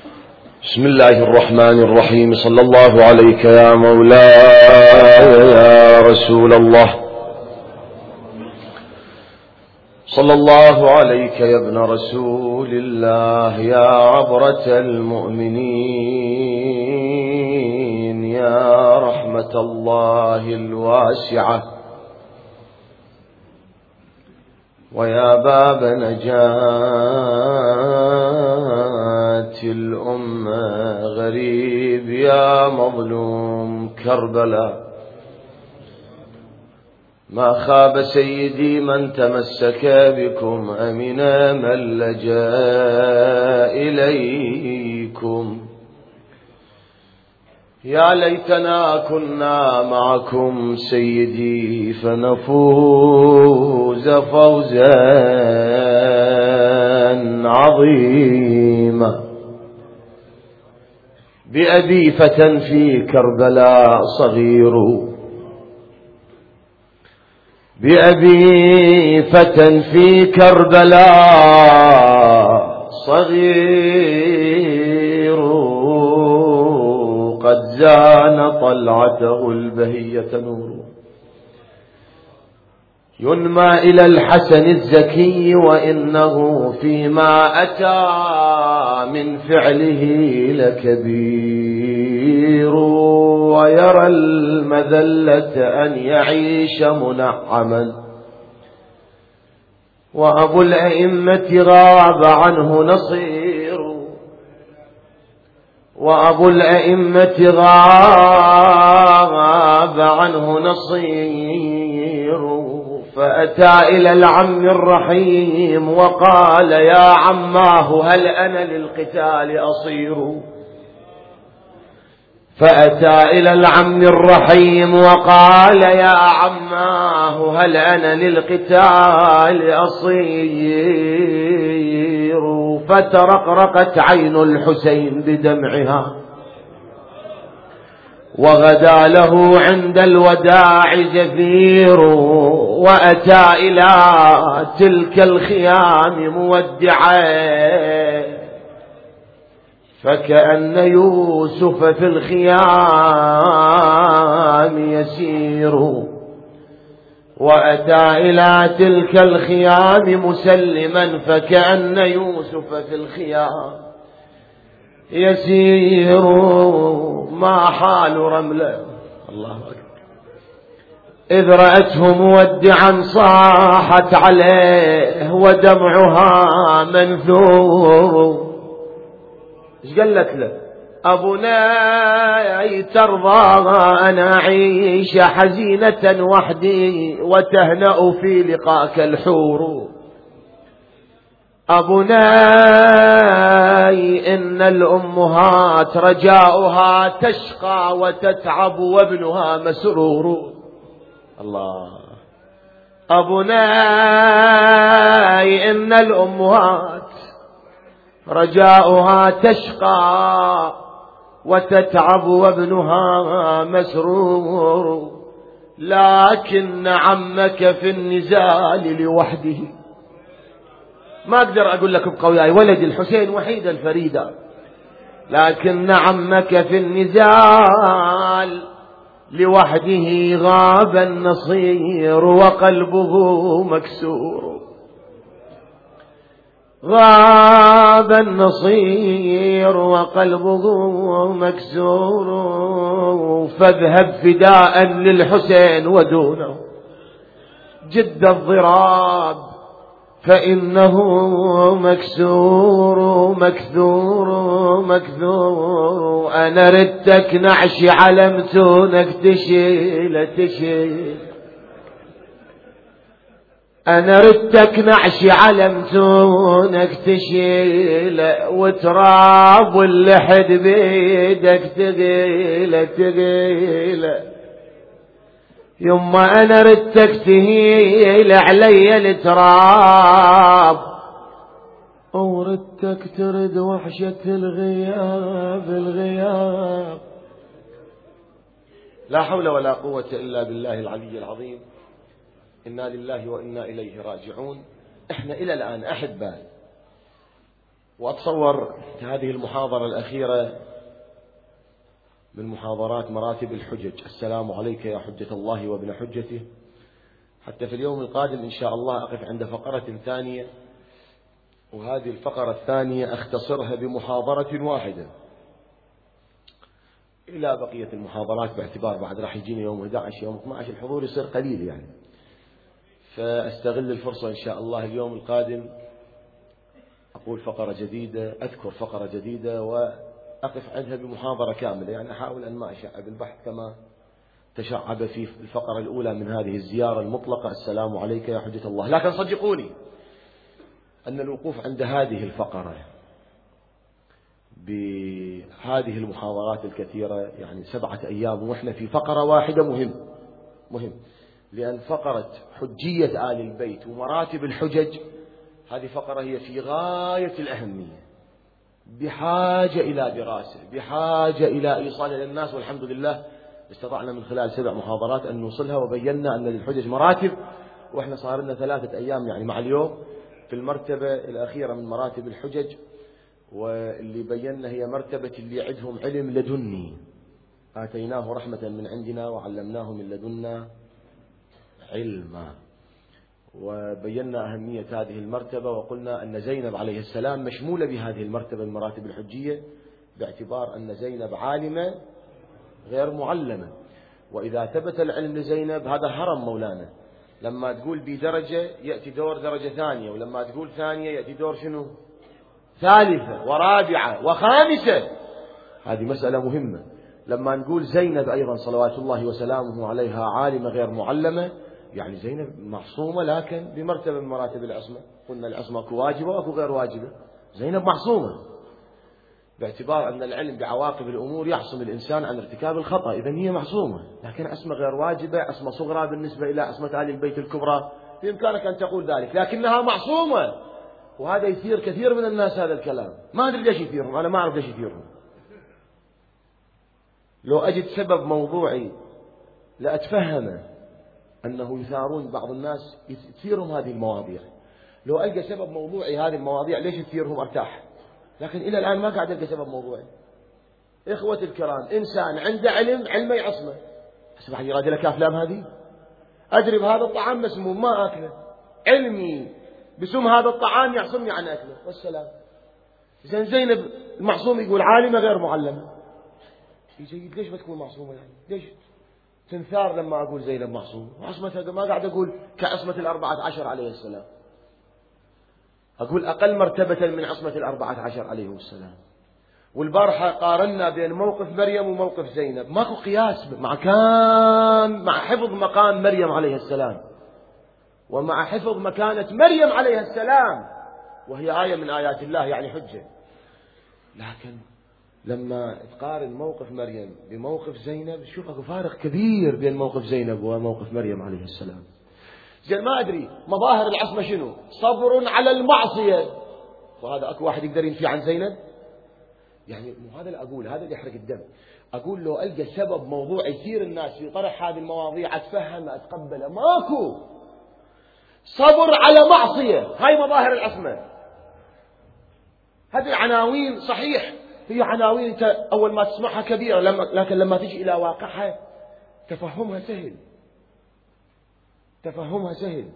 بسم الله الرحمن الرحيم. صلى الله عليك يا مولاي يا رسول الله، صلى الله عليك يا ابن رسول الله، يا عبرة المؤمنين، يا رحمة الله الواسعة، ويا باب نجاة الأمة، غريب يا مظلوم كربلاء. ما خاب سيدي من تمسك بكم، أمن من لجأ إليكم. يا ليتنا كنا معكم سيدي، فنفوز فوزا عظيما. بأبي فتى في كربلاء صغير، بأبي فتى في كربلاء صغير، قد زان طلعته البهية نور، ينمى إلى الحسن الزكي، وإنه فيما أتى من فعله لكبير، ويرى المذلة أن يعيش منعما، وأبو الأئمة غاب عنه نصير، وأبو الأئمة غاب عنه نصير. فأتى إلى العم الرحيم وقال: يا عماه هل أنا للقتال أصير؟ فأتى إلى العم الرحيم وقال: يا عماه هل أنا للقتال أصير؟ فترقرقت عين الحسين بدمعها، وغدا له عند الوداع زفير، وأتى إلى تلك الخيام مودعا، فكأن يوسف في الخيام يسير. وأتى إلى تلك الخيام مسلما، فكأن يوسف في الخيام يسير. ما حال رملة الله أكبر إذ رأته مودعا صاحت عليه ودمعها منثور. ايش قالت له؟ أبناي ترضى أن أعيش حزينة وحدي، وتهنأ في لقاك الحور. أبناي إن الأمهات رجاؤها تشقى وتتعب، وابنها مسرور. الله. أبناي إن الأمهات رجاؤها تشقى وتتعب، وابنها مسرور، لكن عمك في النزال لوحده. ما أقدر أقول لك بقوياي ولد الحسين وحيدا فريدا، لكن عمك في النزال لوحده غاب النصير، وقلبه مكسور. غاب النصير وقلبه مكسور، فاذهب فداء للحسين ودونه جد الضراب، فإنه مكسور مكسور مكسور. أنا ردتك نعشي علمتونك تشيل، أنا ردتك نعشي علمتونك تشيل، وتراب واللحد بيدك تغيل. يما أنا ردتك تهيل علي التراب، وردتك ترد وحشة الغياب. لا حول ولا قوة إلا بالله العلي العظيم. إنا لله وإنا إليه راجعون. إحنا إلى الآن أحبائي وأتصور هذه المحاضرة الأخيرة من محاضرات مراتب الحجج. السلام عليك يا حجة الله وابن حجته. حتى في اليوم القادم إن شاء الله أقف عند فقرة ثانية، وهذه الفقرة الثانية أختصرها بمحاضرة واحدة إلى بقية المحاضرات، باعتبار بعد راح يجينا يوم 11 يوم 12 الحضور يصير قليل يعني. فأستغل الفرصة إن شاء الله اليوم القادم أقول فقرة جديدة، أذكر فقرة جديدة وأقف عندها بمحاضرة كاملة. يعني أحاول أن ما أشعب البحث كما تشعب في الفقرة الأولى من هذه الزيارة المطلقة، السلام عليك يا حجة الله. لكن صدقوني أن الوقوف عند هذه الفقرة بهذه المحاضرات الكثيرة يعني 7 أيام وإحنا في فقرة واحدة مهم، لأن فقرة حجية آل البيت ومراتب الحجج هذه فقرة هي في غاية الأهمية، بحاجة إلى دراسة، بحاجة إلى إيصالها للناس. والحمد لله استطعنا من خلال 7 محاضرات أن نوصلها، وبينا أن للحجج مراتب، وإحنا صار لنا 3 أيام يعني مع اليوم في المرتبة الأخيرة من مراتب الحجج، واللي بينا هي مرتبة اللي عندهم علم لدني، آتيناه رحمة من عندنا وعلمناه من لدنا علما. وبينا أهمية هذه المرتبة، وقلنا أن زينب عليه السلام مشمولة بهذه المرتبة من مراتب الحجية، باعتبار أن زينب عالمة غير معلمة. وإذا ثبت العلم لزينب هذا هرم مولانا، لما تقول بدرجة يأتي دور درجة ثانية، ولما تقول ثانية يأتي دور شنو؟ ثالثة ورابعة وخامسة. هذه مسألة مهمة. لما نقول زينب أيضا صلوات الله وسلامه عليها عالمة غير معلمة، يعني زينب معصومة لكن بمرتبة من مراتب العصمة. قلنا العصمة أكو واجبة وأكو غير واجبة، زينب معصومة باعتبار أن العلم بعواقب الأمور يعصم الإنسان عن ارتكاب الخطأ، إذن هي معصومة. لكن عصمة غير واجبة، عصمة صغرى بالنسبة إلى عصمة آل البيت الكبرى، بإمكانك أن تقول ذلك، لكنها معصومة. وهذا يثير كثير من الناس هذا الكلام، ما أدري ليش يثيرهم، أنا ما أعرف ليش يثيرهم. لو أجد سبب موضوعي لأتفهمه أنه يثارون بعض الناس يثيرهم هذه المواضيع. لو ألقى سبب موضوعي هذه المواضيع ليش تثيرهم أرتاح، لكن إلى الآن ما قاعد ألقى سبب موضوعي. إخوة الكرام، إنسان عنده علم يعصمه، أصبح يراد لك أفلام هذه. أدري بهذا الطعام مسموم ما أكله، علمي بسم هذا الطعام يعصمني عن أكله والسلام. زين زينب المعصوم يقول عالمة غير معلمة، جيد ليش ما تكون معصومة يعني؟ ليش تنثار لما أقول زينب معصومة؟ عصمتها ما قاعد أقول كعصمة 14 عليه السلام، أقول أقل مرتبة من عصمة 14 عليه السلام. والبارحة قارنا بين موقف مريم وموقف زينب، ماكو قياس مع حفظ مقام مريم عليه السلام ومع حفظ مكانة مريم عليه السلام، وهي آية من آيات الله يعني حجة. لكن لما تقارن موقف مريم بموقف زينب شوف اكو فارق كبير بين موقف زينب وموقف مريم عليه السلام. زين ما أدري مظاهر العصمة شنو؟ صبر على المعصية، وهذا اكو واحد يقدر ينفي عن زينب؟ يعني مو هذا اللي أقول، هذا اللي يحرق الدم. أقول لو ألقى سبب موضوع يثير الناس في طرح هذه المواضيع أتفهم أتقبله، ماكو. صبر على معصية، هاي مظاهر العصمة. هذه العناوين صحيح هي عناوين أنت أول ما تسمعها كبيرة، لكن لما تجي إلى واقعها تفهمها سهل.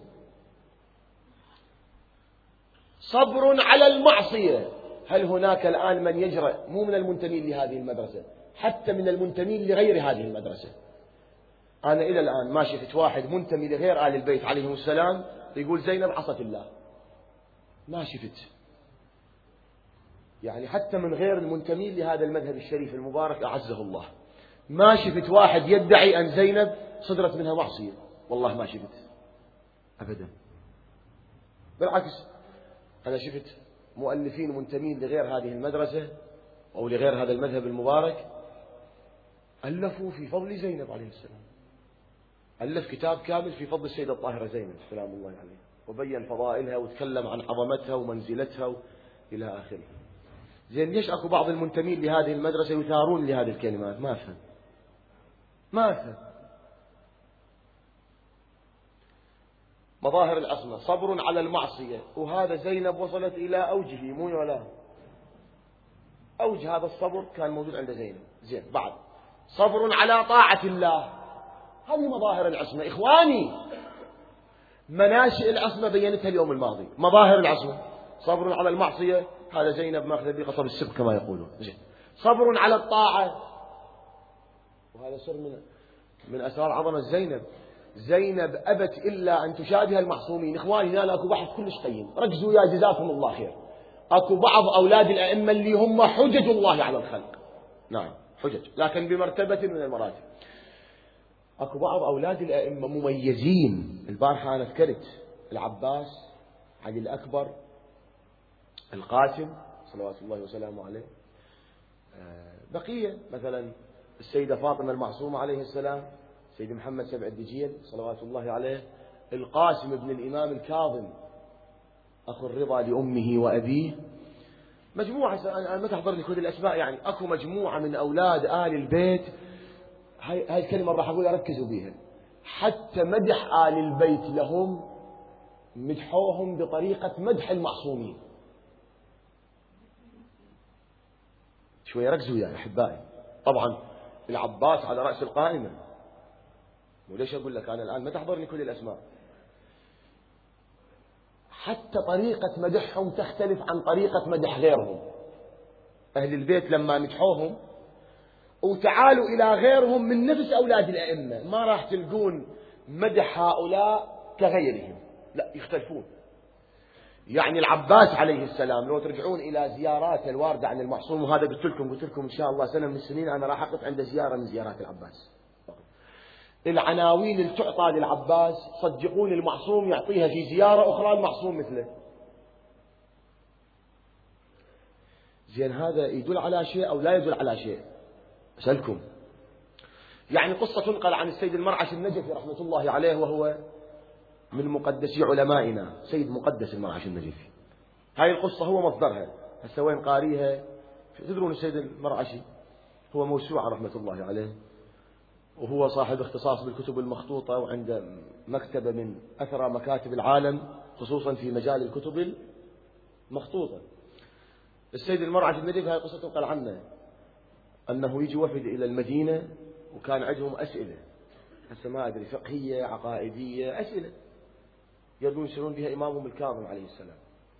صبر على المعصية. هل هناك الآن من يجرأ، مو من المنتمين لهذه المدرسة، حتى من المنتمين لغير هذه المدرسة؟ أنا إلى الآن ما شفت واحد منتمي لغير آل البيت عليهم السلام يقول زينب عصت الله، ما شفت. يعني حتى من غير المنتمين لهذا المذهب الشريف المبارك أعزه الله، ما شفت واحد يدعي أن زينب صدرت منها معصية، والله ما شفت أبدا. بالعكس أنا شفت مؤلفين منتمين لغير هذه المدرسة أو لغير هذا المذهب المبارك ألفوا في فضل زينب عليه السلام، ألف كتاب كامل في فضل السيدة الطاهرة زينب سلام الله عليها، وبين فضائلها وتكلم عن عظمتها ومنزلتها إلى آخره. زين ليش أكو بعض المنتمين لهذه المدرسة يثارون لهذه الكلمات؟ ما أفهم. مظاهر العصمة صبر على المعصية، وهذا زينب وصلت إلى أوجه مو ولا أوج هذا الصبر كان موجود عند زينب. زين، بعد صبر على طاعة الله، هذه مظاهر العصمة إخواني. مناشئ العصمة بينتها اليوم الماضي. مظاهر العصمة صبر على المعصية، هذا زينب ماخذة بقصب السب كما يقولون. زين، صبر على الطاعة، وهذا سر من أسرار عظمة زينب. زينب أبت إلا أن تشابه المعصومين. إخواني هنا أكو بحث كلش قيم، ركزوا يا جزاكم الله خير. أكو بعض أولاد الأئمة اللي هم حجج الله على الخلق، نعم حجج، لكن بمرتبة من المراتب. أكو بعض أولاد الأئمة مميزين. البارحة أنا ذكرت العباس، علي الأكبر، القاسم صلوات الله وسلامه عليه، بقية مثلا السيدة فاطمة المعصومة عليه السلام، سيد محمد سبع الدجيل صلوات الله عليه، القاسم ابن الإمام الكاظم أخو الرضا لأمه وأبيه. مجموعة، أنا ما تحضرني كل الأسماء، يعني أكو مجموعة من أولاد آل البيت. هاي الكلمة راح أقول ركزوا بيها. حتى مدح آل البيت لهم مدحوهم بطريقة مدح المعصومين. شوية ركزوا يا أحبائي. طبعا العباس على رأس القائمة، وليش أقول لك أنا الآن ما تحضرني كل الأسماء. حتى طريقة مدحهم تختلف عن طريقة مدح غيرهم. أهل البيت لما مدحوهم وتعالوا إلى غيرهم من نفس أولاد الأئمة، ما راح تلقون مدح هؤلاء كغيرهم، لا يختلفون. يعني العباس عليه السلام لو ترجعون إلى زيارات الواردة عن المعصوم، وهذا قلت لكم إن شاء الله سنة من السنين أنا راح أقف عند زيارة من زيارات العباس. العناوين اللي تعطى للعباس صدقون المعصوم يعطيها في زيارة أخرى المعصوم مثله. زين، هذا يدل على شيء أو لا يدل على شيء؟ أسألكم. يعني قصة تنقل عن السيد المرعش النجفي رحمة الله عليه، وهو من مقدسي علمائنا، سيد مقدس المرعش النجفي. هاي القصة هو مصدرها، هسه وين قاريها؟ تدرون السيد المرعشي هو موسوعة رحمة الله عليه، وهو صاحب اختصاص بالكتب المخطوطة، وعنده مكتبة من أثرى مكاتب العالم خصوصا في مجال الكتب المخطوطة. السيد المرعشي النجفي هاي قصة تنقل عنه أنه يجي وفد إلى المدينة وكان عندهم أسئلة، هسه ما أدري فقهية عقائدية، أسئلة يبون يسألون بها إمامهم الكاظم عليه السلام.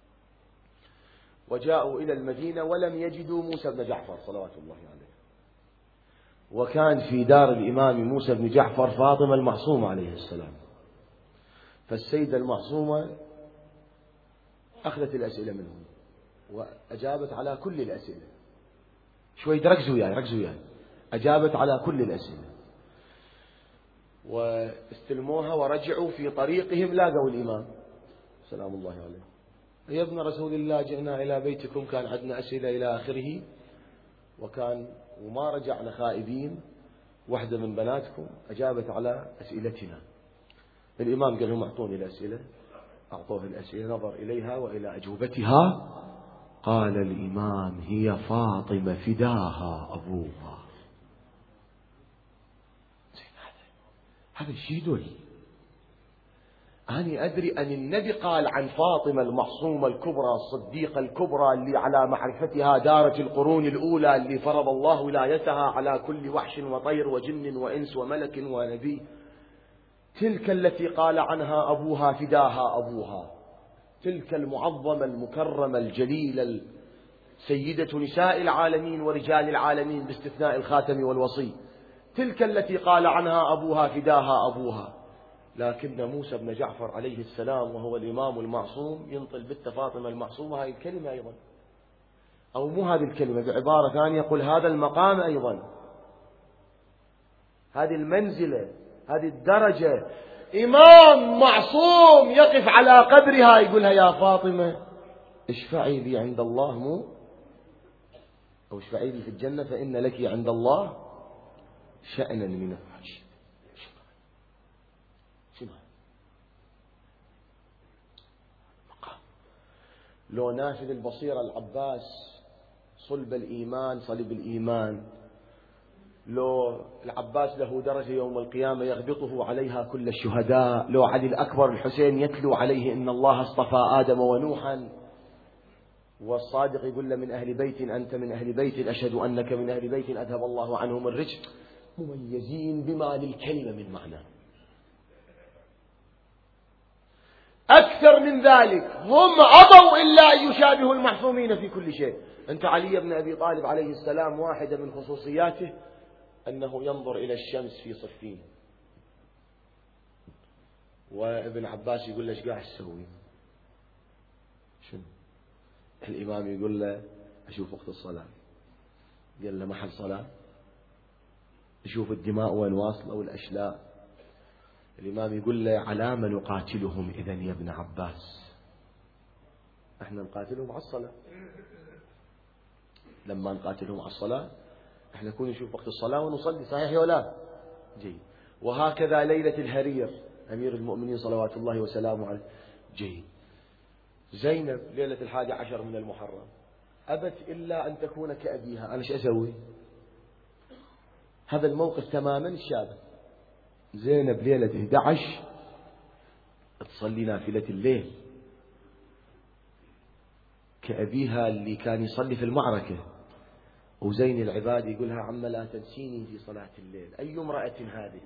وجاءوا إلى المدينة ولم يجدوا موسى بن جعفر صلوات الله عليه، وكان في دار الإمام موسى بن جعفر فاطمة المعصومة عليه السلام. فالسيدة المعصومة أخذت الأسئلة منهم وأجابت على كل الأسئلة. شوي ركزوا وياي. أجابت على كل الأسئلة، واستلموها ورجعوا في طريقهم لاقوا الإمام سلام الله عليه. يا ابن رسول الله جئنا إلى بيتكم، كان عندنا أسئلة إلى آخره، وما رجعنا خائبين، واحدة من بناتكم أجابت على أسئلتنا. الإمام قال لهم أعطوني الأسئلة، أعطوه الأسئلة، نظر إليها وإلى أجوبتها، قال الإمام هي فاطمة فداها أبوها. هذا الشيء يدل. أنا أدري أن النبي قال عن فاطمة المعصومة الكبرى الصديقة الكبرى اللي على معرفتها دارت القرون الأولى، اللي فرض الله ولايتها على كل وحش وطير وجن وإنس وملك ونبي، تلك التي قال عنها أبوها فداها أبوها، تلك المعظمة المكرمة الجليلة سيدة نساء العالمين ورجال العالمين باستثناء الخاتم والوصي، تلك التي قال عنها أبوها فداها أبوها. لكن موسى بن جعفر عليه السلام وهو الإمام المعصوم ينطل بنت فاطمة المعصومة هاي الكلمة أيضا، أو مو هذه الكلمة، بعبارة ثانية يقول هذا المقام أيضا، هذه المنزلة، هذه الدرجة. إمام معصوم يقف على قبرها يقولها يا فاطمة اشفعي لي عند الله، مو أو اشفعي لي في الجنة فإن لك عند الله شأنا من الحج. لو نافذ البصيرة العباس صلب الإيمان صلب الإيمان، لو العباس له درجة يوم القيامة يغبطه عليها كل الشهداء، لو علي الأكبر الحسين يتلو عليه إن الله اصطفى آدم ونوحا، والصادق يقول له من أهل بيت أنت من أهل بيت أشهد أنك من أهل بيت أذهب الله عنهم الرجس، مميزين بما للكلمة من معنى. أكثر من ذلك هم أبوا إلا أن يشابهوا المحفومين في كل شيء. أنت علي بن أبي طالب عليه السلام واحدة من خصوصياته أنه ينظر إلى الشمس في صفين، وابن عباس يقول له ايش قاعد تسوي؟ شنو؟ الإمام يقول له أشوف وقت الصلاة. قال له محل صلاة؟ يشوف الدماء وين واصلة والأشلاء. الإمام يقول له على ما نقاتلهم إذن يا ابن عباس؟ احنا نقاتلهم على الصلاة. لما نقاتلهم على الصلاة احنا نكون نشوف وقت الصلاة ونصلي، صحيح ولا جيد؟ وهكذا ليلة الهرير أمير المؤمنين صلوات الله وسلامه عليه جيد. زينب ليلة 11 من المحرم أبت إلا أن تكون كأبيها، أنا ايش أسوي؟ هذا الموقف تماما شابه. زينب ليلة 11 تصلي نافلة الليل كأبيها اللي كان يصلي في المعركة، وزين العباد يقولها عم لا تنسيني في صلاة الليل. أي امرأة هذه؟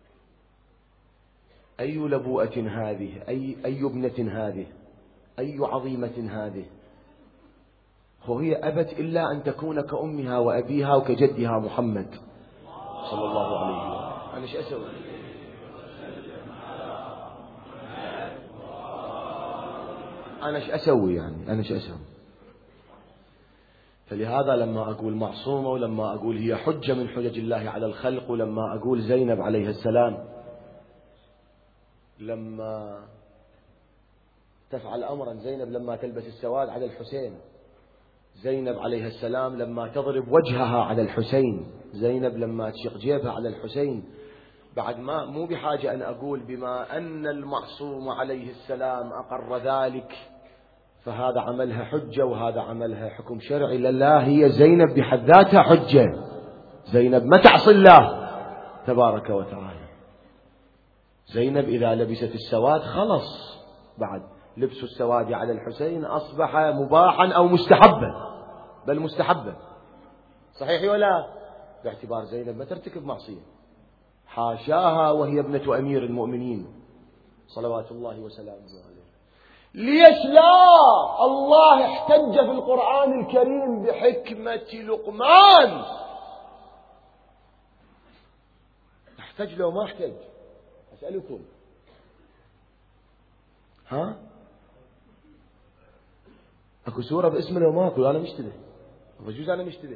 أي لبوءة هذه؟ أي ابنة هذه؟ أي عظيمة هذه؟ وهي أبت إلا أن تكون كأمها وأبيها وكجدها محمد صلى الله عليه وسلم. أنا ايش أسوي؟ أنا ايش أسوي يعني؟ أنا ايش أسوي؟ فلهذا لما أقول معصومة، ولما أقول هي حجة من حجج الله على الخلق، ولما أقول زينب عليه السلام لما تفعل أمرا، زينب لما تلبس السواد على الحسين، زينب عليه السلام لما تضرب وجهها على الحسين، زينب لما تشق جيبها على الحسين، بعد ما مو بحاجة أن أقول بما أن المعصوم عليه السلام أقر ذلك فهذا عملها حجة وهذا عملها حكم شرعي. لا، هي زينب بحد ذاتها حجة. زينب ما تعصي الله تبارك وتعالى. زينب إذا لبست السواد خلص، بعد لبس السواد على الحسين أصبح مباحا أو مستحبا، بل مستحبا، صحيح ولا؟ باعتبار زينب ما ترتكب معصية، حاشاها وهي ابنة أمير المؤمنين صلوات الله وسلامه عليه. ليش لا؟ الله احتج في القرآن الكريم بحكمة لقمان. احتج لو ما احتج؟ أسألكم، ها؟ اكو سورة باسم لو ماكو؟ أنا مشتبه، بجوز أنا مشتبه.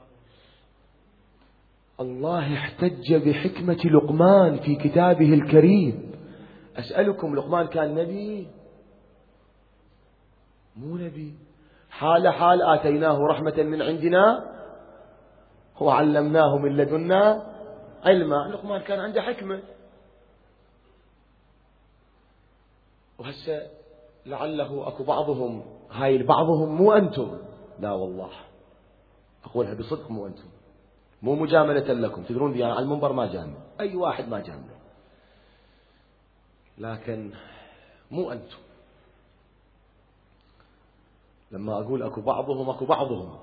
الله احتج بحكمة لقمان في كتابه الكريم. أسألكم، لقمان كان نبي؟ مو نبي. حال آتيناه رحمة من عندنا وعلمناه من لدنا علما. لقمان كان عنده حكمة. وهسه لعله أكو بعضهم، هاي بعضهم مو أنتم، لا والله أقولها بصدق، مو أنتم، مو مجاملة لكم، تدرون بي على المنبر ما جامل أي واحد، ما جامل، لكن مو أنتم. لما أقول أكو بعضهم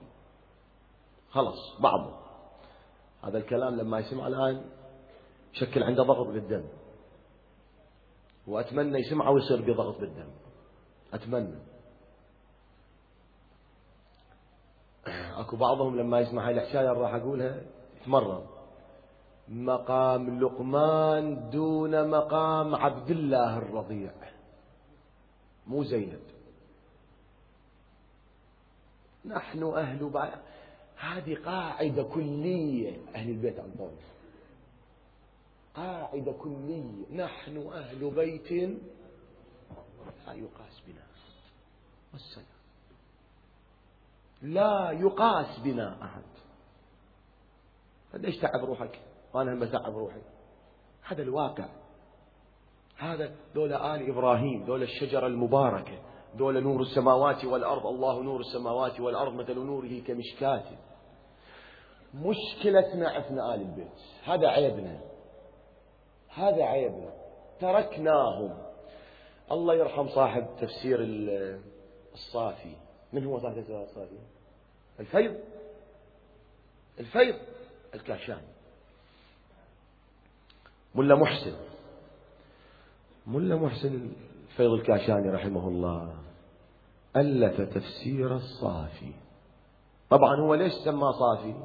خلص بعض، هذا الكلام لما يسمع الآن شكل عنده ضغط بالدم، وأتمنى يسمعه ويصير بضغط بالدم، أتمنى. أكو بعضهم لما يسمع هاي الحكاية راح أقولها يتمرن. مقام لقمان دون مقام عبد الله الرضيع، مو زينب. نحن أهل هذه قاعدة كلية أهل البيت عن طول، قاعدة كلية، نحن أهل بيت لا يقاس بنا، والسلام، لا يقاس بنا أحد. ليش تعب روحك وأنا هم بتعب روحي؟ هذا الواقع. هذا دولة آل إبراهيم، دولة الشجرة المباركة، دولة نور السماوات والأرض. الله نور السماوات والأرض مثل نوره كمشكاة. مشكلتنا إحنا آل البيت، هذا عيبنا، هذا عيبنا، تركناهم. الله يرحم صاحب تفسير الصافي من هو صاحب التفسير الصافي؟ الفيض الكاشاني. ملا محسن الفيض الكاشاني رحمه الله ألف تفسير الصافي. طبعا هو ليش سماه صافي؟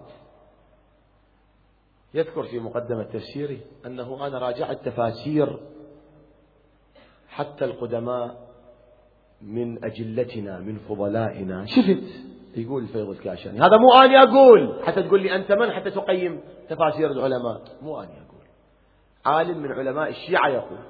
يذكر في مقدمة تفسيره أنه أنا راجعت تفاسير حتى القدماء من أجلتنا من فضلائنا، شفت يقول الفيض الكاشاني. هذا مو أني أقول حتى تقول لي أنت من حتى تقيم تفاسير العلماء، مو أني أقول، عالم من علماء الشيعة يقول.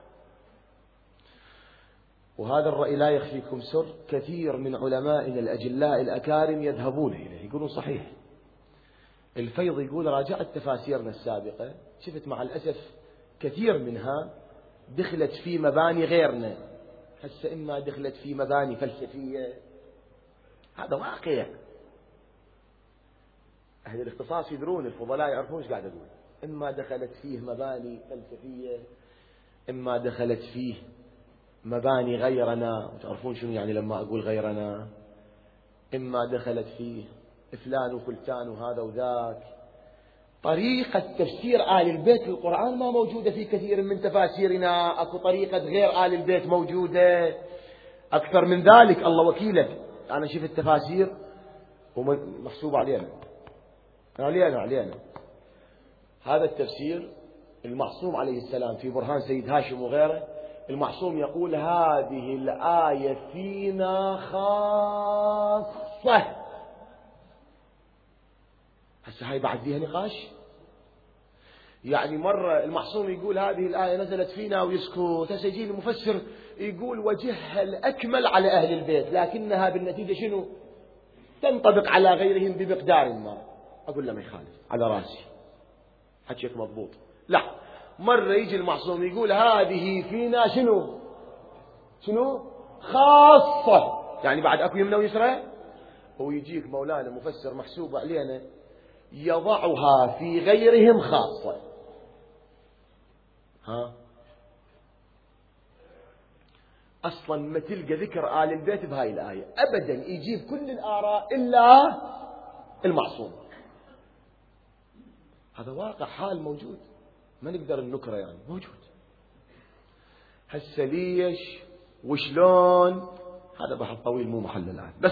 وهذا الرأي لا يخفيكم سر، كثير من علمائنا الأجلاء الأكارم يذهبون إليه، يقولون صحيح. الفيض يقول راجعت تفاسيرنا السابقة، شفت مع الأسف كثير منها دخلت في مباني غيرنا، هسه إما دخلت في مباني فلسفية، هذا واقع. أهل الاختصاص يدرون، الفضلاء يعرفون ايش قاعد أقول. إما دخلت فيه مباني فلسفية، إما دخلت فيه مباني غيرنا، تعرفون شنو يعني لما أقول غيرنا، إما دخلت فيه فلان وفلتان وهذا وذاك. طريقة تفسير آل البيت للقرآن ما موجودة في كثير من تفاسيرنا، أكو طريقة غير آل البيت موجودة. أكثر من ذلك الله وكيلك، أنا شفت تفاسير ومحسوب علينا هذا التفسير المعصوم عليه السلام في برهان سيد هاشم وغيره، المعصوم يقول هذه الآية فينا خاصة. هسه هاي بعد فيها نقاش. يعني مرة المعصوم يقول هذه الآية نزلت فينا ويسكت، هسه يجي المفسر يقول وجهها الأكمل على أهل البيت، لكنها بالنتيجة شنو؟ تنطبق على غيرهم بمقدار ما. أقول له ما يخالف، على راسي، حكيك مضبوط. لا، مرة يجي المعصوم يقول هذه فينا شنو خاصة، يعني بعد أكو يمنى ويسرى. ويجيك مولانا مفسر محسوب علينا يضعها في غيرهم خاصة. أصلا ما تلقى ذكر آل البيت بهاي الآية أبدا، يجيب كل الآراء إلا المعصوم. هذا واقع حال موجود، ما نقدر ننكره، يعني موجود. هسه ليش وشلون هذا بحث طويل مو محل الآن، بس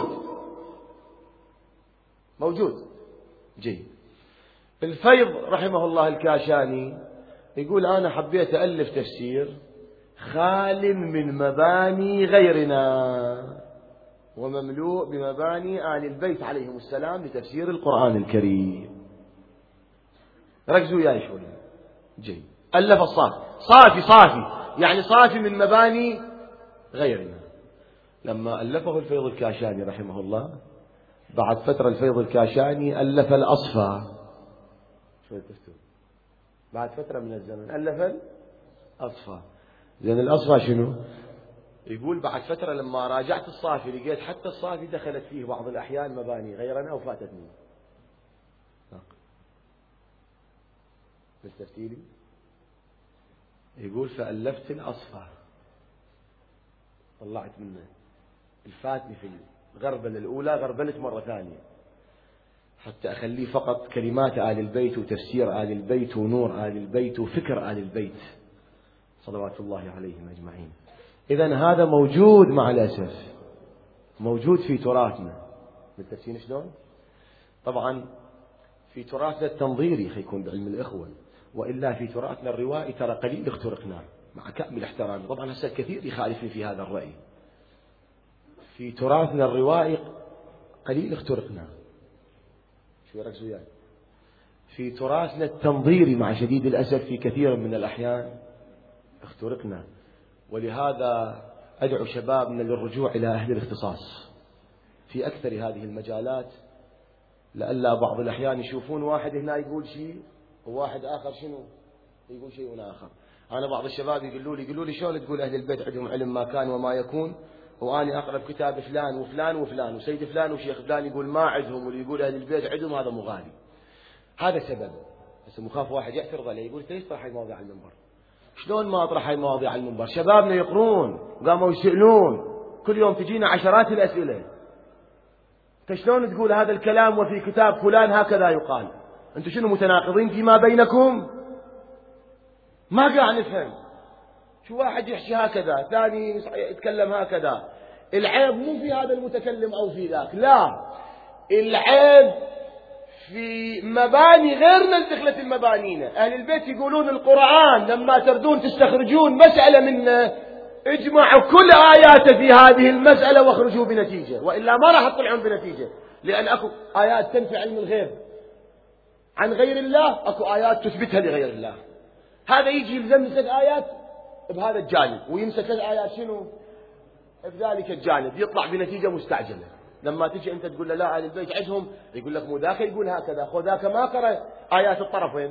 موجود. جيد. الفيض رحمه الله الكاشاني يقول أنا حبيت ألف تفسير خال من مباني غيرنا ومملوء بمباني آل البيت عليهم السلام لتفسير القرآن الكريم. ركزوا وياي شوي. جيد. ألف صافي يعني صافي من مباني غيرنا. لما ألفه الفيض الكاشاني رحمه الله، بعد فترة الفيض الكاشاني ألف الأصفى. بعد فترة من الزمن ألف الأصفى. زين الأصفى شنو؟ يقول بعد فترة لما راجعت الصافي لقيت حتى الصافي دخلت فيه بعض الأحيان مباني غيرنا وفاتتني. بالتفتيلي يقول فألفت الأصفى، طلعت منه الفاتني في الغربلة الأولى، غربلت مرة ثانية حتى أخليه فقط كلمات آل البيت وتفسير آل البيت ونور آل البيت وفكر آل البيت صلوات الله عليهم أجمعين. إذن هذا موجود مع الأسف، موجود في تراثنا. بالتفسير شلون؟ طبعا في تراثنا التنظيري خيكون بعلم الإخوة، وإلا في تراثنا الروائي ترى قليل اخترقنا مع كامل احترامي. طبعا هسه كثير يخالفني في هذا الرأي. في تراثنا الروائي قليل اخترقنا. شو ركزوا وياي؟ في تراثنا التنظيري مع شديد الأسف في كثير من الأحيان اخترقنا. ولهذا أدعو شبابنا للرجوع إلى أهل الاختصاص في أكثر هذه المجالات، لألا بعض الأحيان يشوفون واحد هنا يقول شيء وواحد آخر شنو يقول شيء آخر. أنا بعض الشباب يقولوا لي شلون تقول أهل البيت عندهم علم ما كان وما يكون، وأنا أقرأ كتاب فلان وفلان وفلان وسيد فلان وشيخ فلان يقول ما عندهم، واللي يقول أهل البيت عندهم هذا مغالي. هذا سبب. بس مخاف واحد يعترض عليه يقول ليش طرح هاي المواضيع على المنبر؟ شلون ما أطرح هاي المواضيع على المنبر؟ شبابنا يقرون قاموا يسألون، كل يوم تجينا عشرات الأسئلة. فشلون تقول هذا الكلام وفي كتاب فلان هكذا يقال؟ أنتم شنو متناقضين فيما بينكم؟ ما قاعد نفهم. شو واحد يحكي هكذا، ثاني يتكلم هكذا. العيب مو في هذا المتكلم أو في ذاك، لا، العيب في مباني غيرنا دخلت المبانينا. أهل البيت يقولون القرآن لما تردون تستخرجون مسألة منه اجمعوا كل آياته في هذه المسألة واخرجوا بنتيجة، وإلا ما راح تطلعون بنتيجة، لأن أكو آيات تنفي علم الغيب عن غير الله، أكو آيات تثبتها لغير الله. هذا يجي يمسك آيات بهذا الجانب ويمسك آيات شنو بذلك الجانب، يطلع بنتيجة مستعجلة. لما تجي أنت تقول له لا أهل البيت عندهم، يقول لك مو ذاك يقول هكذا، خو ذاك ما قرأ آيات الطرفين.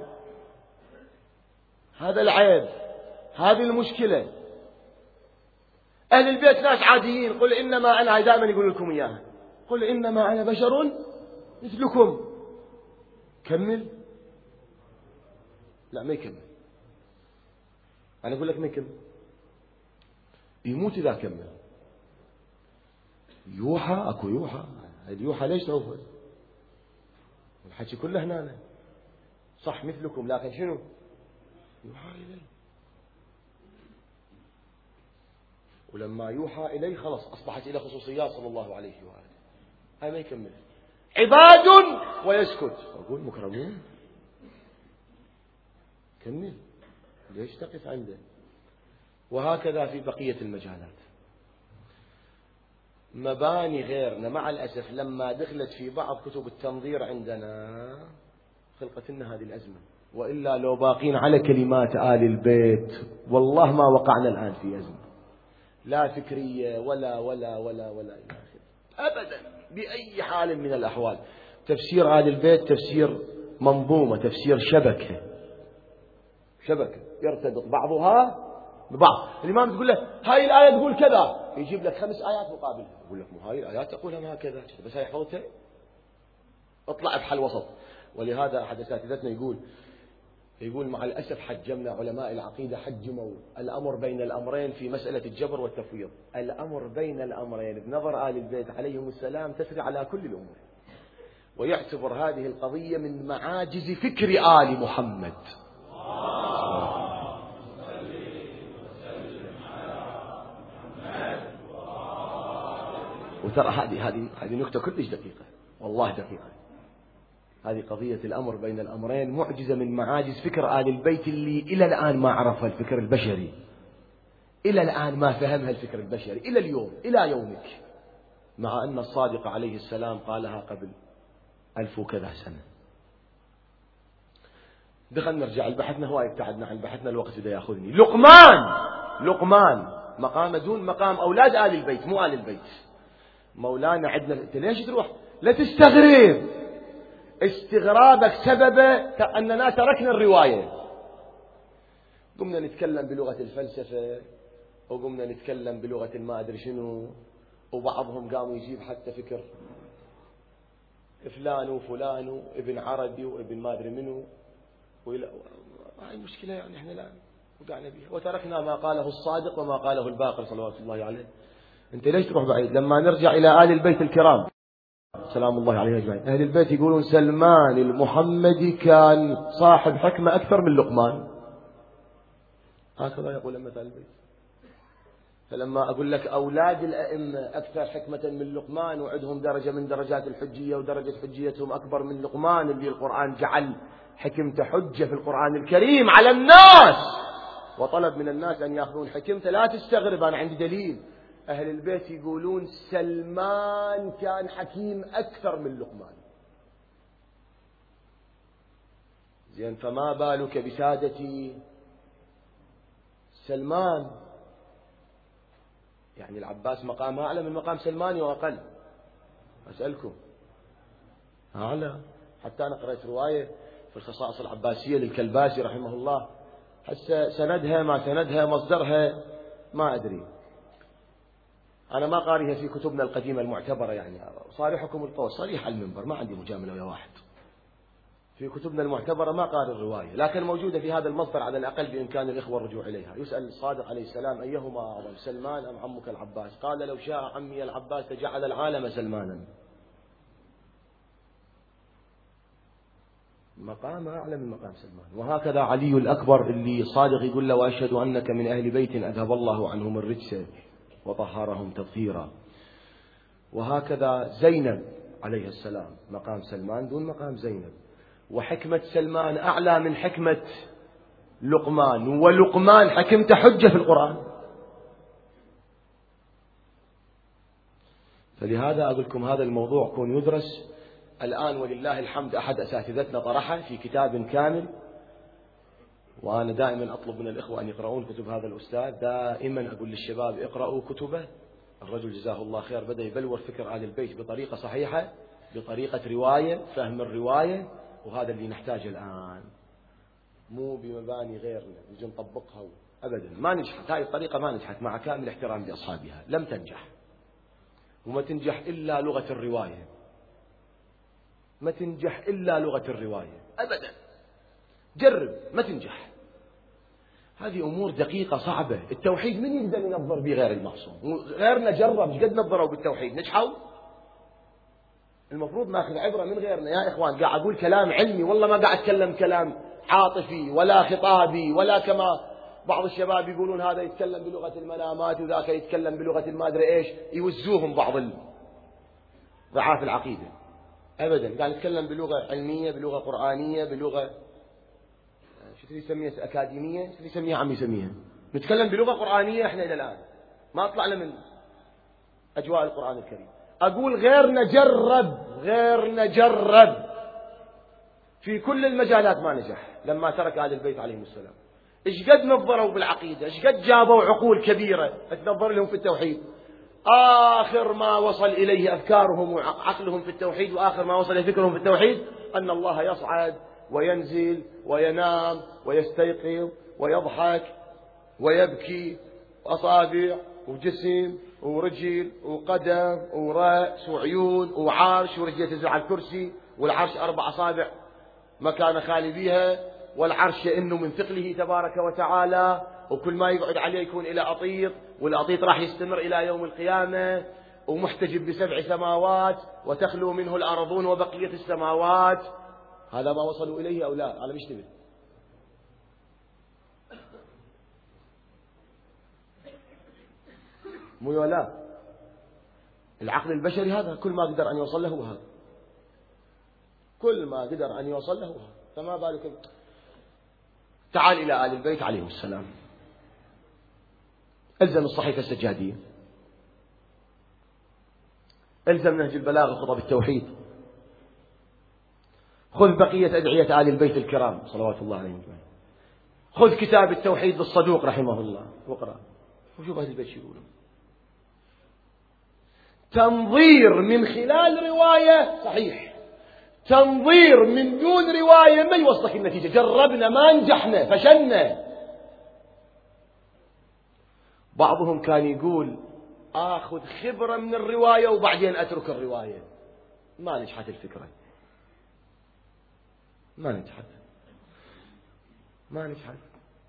هذا العيب، هذه المشكلة. أهل البيت ناس عاديين، قل إنما أنا، دائما يقول لكم إياها، قل إنما أنا بشر مثلكم. كمل. لا ما يكمل. أنا أقول لك ما يكمل، يموت إذا كمل. يوحى، أكو يوحى، اليوحى ليش توفى؟ الحكي كله هنا صح مثلكم، لكن شنو يوحى إليه؟ ولما يوحى إليه خلص أصبحت إلى خصوصيات صلى الله عليه وآله. هاي ما يكمل. عباد ويسكت. أقول مكرمون. كمل، ليش تقف عنده؟ وهكذا في بقية المجالات. مباني غيرنا مع الأسف لما دخلت في بعض كتب التنظير عندنا خلقت لنا هذه الأزمة، وإلا لو باقين على كلمات آل البيت والله ما وقعنا الآن في أزمة، لا فكرية ولا إلى آخره أبدا بأي حال من الأحوال. تفسير آل البيت تفسير منظومة، تفسير شبكة يرتبط بعضها ببعض. الإمام تقول له هاي الآية تقول كذا، يجيب لك 5 آيات مقابلة، يقول لك مو هاي الآيات تقولها ما كذا، بس هاي حفظتها، اطلع بحل وسط. ولهذا أحد أساتذتنا يقول مع الأسف حجمنا علماء العقيدة، حجموا الأمر بين الأمرين في مسألة الجبر والتفويض. الأمر بين الأمرين بنظر آل البيت عليهم السلام تسري على كل الأمور، ويعتبر هذه القضية من معاجز فكر آل محمد. وترى هذه نكتة كلش دقيقة، والله دقيقة. هذه قضية الأمر بين الأمرين معجزة من معاجز فكر آل البيت اللي إلى الآن ما عرفها الفكر البشري، إلى الآن ما فهمها الفكر البشري إلى اليوم، إلى يومك، مع أن الصادق عليه السلام قالها قبل 1000 وكذا سنة. دخلنا نرجع لبحثنا، هواي ابتعدنا عن بحثنا، الوقت بدا ياخذني. لقمان مقام دون مقام أولاد آل البيت، مو آل البيت. مولانا عندنا، أنت ليش تروح؟ لا تستغرب، استغرابك سببه أننا تركنا الرواية، قمنا نتكلم بلغة الفلسفة، وقمنا نتكلم بلغة ما أدري شنو، وبعضهم قاموا يجيب حتى فكر فلان وفلان وابن عربي وابن ما أدري منو، هاي مشكلة يعني احنا لا وقعنا بها، وتركنا ما قاله الصادق وما قاله الباقر صلوات الله عليه. أنت ليش تروح بعيد؟ لما نرجع إلى آل البيت الكرام سلام الله عليه أجمعين، أهل البيت يقولون سلمان المحمدي كان صاحب حكمة أكثر من لقمان، هكذا يقول أمة آل البيت. فلما أقول لك أولاد الأئمة أكثر حكمة من لقمان، وعندهم درجة من درجات الحجية، ودرجة حجيتهم أكبر من لقمان اللي القرآن جعل حكمته حجة في القرآن الكريم على الناس، وطلب من الناس أن يأخذون حكمته. لا تستغرب، أنا عندي دليل. أهل البيت يقولون سلمان كان حكيم أكثر من لقمان. زين، فما بالك بسادتي سلمان؟ يعني العباس مقام أعلى من مقام سلمان وأقل؟ أسألكم أعلى. حتى أنا قرأت رواية في الخصائص العباسية للكلباسي رحمه الله، هسه سندها ما سندها مصدرها ما أدري، أنا ما قاريها في كتبنا القديمة المعتبرة، يعني صارحكم القول صريح على المنبر، ما عندي مجاملة ويا واحد. في كتبنا المعتبرة ما قاري الرواية، لكن موجودة في هذا المصدر على الأقل بإمكان الإخوة الرجوع إليها. يسأل الصادق عليه السلام أيهما أعظم، سلمان أم عمك العباس؟ قال لو شاء عمي العباس لجعل العالم سلمانا. مقام أعلى من مقام سلمان. وهكذا علي الأكبر اللي صادق يقول له وأشهد أنك من أهل بيت أذهب الله عنهم الرجس وطهرهم تطهيرا. وهكذا زينب عليه السلام مقام سلمان دون مقام زينب. وحكمة سلمان أعلى من حكمة لقمان، ولقمان حكمته حجة في القرآن. فلهذا أقول لكم هذا الموضوع كون يدرس الآن ولله الحمد. أحد أساتذتنا طرحه في كتاب كامل، وأنا دائما أطلب من الإخوة أن يقرؤون كتب هذا الأستاذ. دائما أقول للشباب اقرأوا كتبه. الرجل جزاه الله خير بدأ يبلور فكر آل البيت بطريقة صحيحة، بطريقة رواية، فهم الرواية. وهذا اللي نحتاجه الآن، مو بمباني غيرنا نجي نطبقها أبدا. ما نجحت هاي الطريقة، ما نجحت مع كامل احترام لأصحابها، لم تنجح. وما تنجح إلا لغة الرواية، ما تنجح إلا لغة الرواية أبدا. جرب ما تنجح. هذه أمور دقيقة صعبة. التوحيد من يقدر ينظر به غير المعصوم؟ غيرنا جرب قد نظروا بالتوحيد نجحوا. المفروض ناخذ عبرة من غيرنا يا إخوان. قاعد أقول كلام علمي، والله ما قاعد أتكلم كلام عاطفي ولا خطابي، ولا كما بعض الشباب يقولون هذا يتكلم بلغة المنامات وذاك يتكلم بلغة المادري إيش، يوزوهم بعض ضعاف العقيدة. أبدا، قاعد نتكلم بلغة علمية، بلغة قرآنية، بلغة شو يسميها أكاديمية، شو يسميها عم يسميها. نتكلم بلغة قرآنية إحنا إلى الآن ما طلعنا من أجواء القرآن الكريم. أقول غير نجرب في كل المجالات ما نجح لما ترك آل البيت عليهم السلام. إيش قد نظروا بالعقيدة، إيش قد جابوا عقول كبيرة تنظر لهم في التوحيد. آخر ما وصل إليه أفكارهم وعقلهم في التوحيد، وآخر ما وصل إليه فكرهم في التوحيد أن الله يصعد وينزل وينام ويستيقظ ويضحك ويبكي، أصابع وجسم ورجل وقدم ورأس وعيون وعرش، ورجل تنزل على الكرسي، والعرش 4 أصابع مكان خالي بيها، والعرش إنه من ثقله تبارك وتعالى، وكل ما يقعد عليه يكون إلى أطيط، والأطيط راح يستمر إلى يوم القيامة، ومحتجب ب7 سماوات وتخلو منه الأرضون وبقية السماوات. هذا ما وصلوا إليه أو لا؟ على مشتبه. مو ولا العقل البشري هذا كل ما قدر أن يوصل له هذا، كل ما قدر أن يوصل له هذا، فما بالك. تعال إلى آل البيت عليهم السلام. ألزم الصحيفة السجادية، ألزم نهج البلاغة خطب التوحيد، خذ بقية أدعية آل البيت الكرام صلوات الله عليهم، خذ كتاب التوحيد للصدوق رحمه الله واقرأ وشوف أهل البيت يقولون. تنظير من خلال رواية صحيح، تنظير من دون رواية ما يوصلك النتيجة. جربنا ما نجحنا، فشلنا. بعضهم كان يقول آخذ خبرة من الرواية وبعدين أترك الرواية. ما نجحت الفكرة، ما نجحت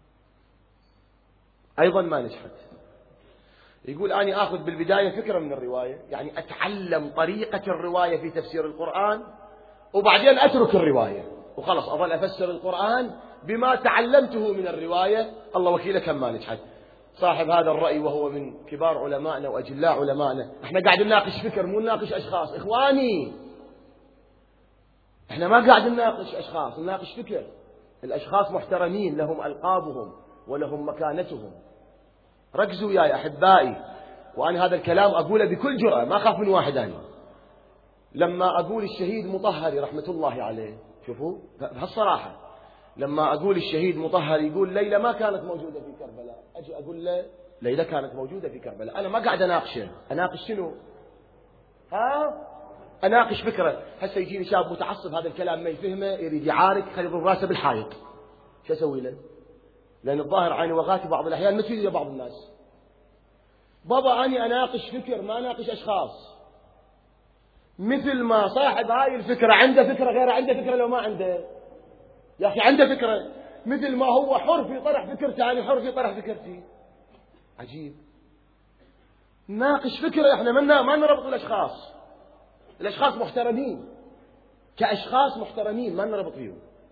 أيضا ما نجحت. يقول أنا آخذ بالبداية فكرة من الرواية، يعني أتعلم طريقة الرواية في تفسير القرآن، وبعدين أترك الرواية وخلص أظل أفسر القرآن بما تعلمته من الرواية. الله وكيلك ما نجحت. صاحب هذا الرأي وهو من كبار علمائنا وأجلاء علمائنا. احنا قاعد نناقش فكر مو نناقش أشخاص إخواني. احنا ما قاعد نناقش أشخاص، نناقش فكر. الأشخاص محترمين، لهم ألقابهم ولهم مكانتهم. ركزوا يا أحبائي، وأنا هذا الكلام أقوله بكل جرأة، ما أخاف من واحد أنا. لما أقول الشهيد مطهري رحمة الله عليه، شوفوا بهالصراحة، لما أقول الشهيد مطهري يقول ليلى ما كانت موجودة في كربلاء، أجي أقول له ليلى كانت موجودة في كربلاء. أنا ما قاعد أناقشه، أناقش شنو؟ أناقش فكرة. هسه يجيني شاب متعصب هذا الكلام ما يفهمه، يريد يعارك، خلي يضرب راسه بالحائط. شو أسوي له؟ لأن الظاهر عيني وغاتي بعض الأحيان مثل يا بعض الناس. بابا أنا أناقش فكر ما أناقش أشخاص. مثل ما صاحب هاي الفكرة عنده فكرة، غيره عنده فكرة لو ما عنده. يا أخي عنده فكرة، مثل ما هو حر في طرح فكرته أنا حر في طرح فكرتي. عجيب. ناقش فكرة، إحنا ما نربط الأشخاص. الأشخاص محترمين كأشخاص محترمين، ما نربط فيهم.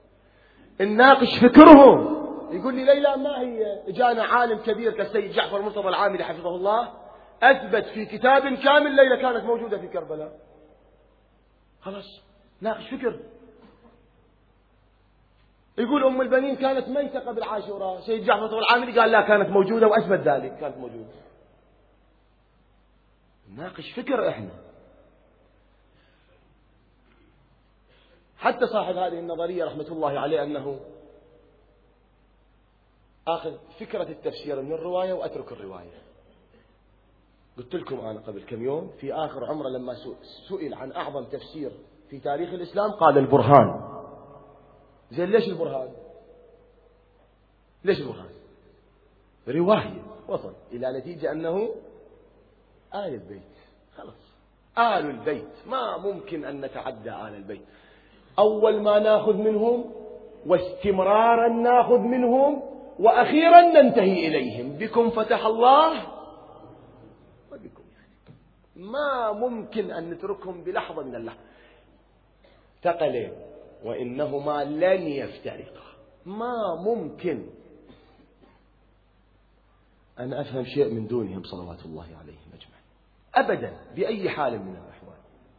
نناقش فكرهم. يقول لي ليلى ما هي؟ جانا عالم كبير كالسيد جعفر مرتضى العاملي حفظه الله أثبت في كتاب كامل ليلى كانت موجودة في كربلاء. خلاص ناقش فكر. يقول أم البنين كانت ميتة قبل عاشوراء، سيد جعفر مرتضى العاملي قال لا كانت موجودة وأثبت ذلك، كانت موجودة. ناقش فكر إحنا. حتى صاحب هذه النظرية رحمة الله عليه أنه آخذ فكرة التفسير من الرواية وأترك الرواية. قلت لكم أنا قبل كم يوم في آخر عمره لما سئل عن أعظم تفسير في تاريخ الإسلام قال البرهان. زين ليش البرهان؟ ليش البرهان؟ رواية وصل إلى نتيجة أنه آل البيت. خلاص آل البيت ما ممكن أن نتعدى آل البيت. أول ما ناخذ منهم واستمرارا ناخذ منهم وأخيرا ننتهي إليهم. بكم فتح الله وبكم ما ممكن أن نتركهم بلحظة من اللحظة. ثقلين وإنهما لن يفترقا. ما ممكن أن أفهم شيء من دونهم صلوات الله عليهم أجمعين أبدا بأي حال من الأحوال.